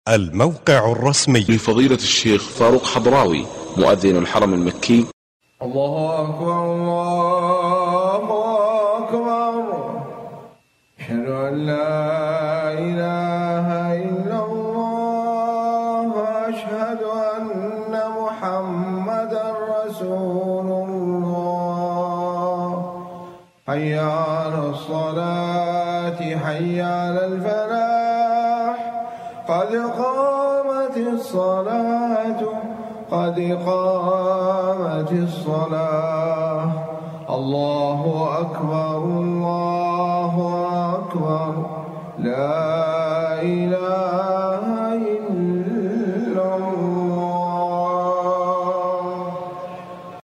الموقع الرسمي لفضيلة الشيخ فاروق حضراوي مؤذن الحرم المكي. الله أكبر الله أكبر، أشهد أن لا إله إلا الله، أشهد أن محمدا رسول الله. حي على الصلاة حي على الفلاح، قد قامت الصلاة قد قامت الصلاة. الله أكبر الله أكبر، لا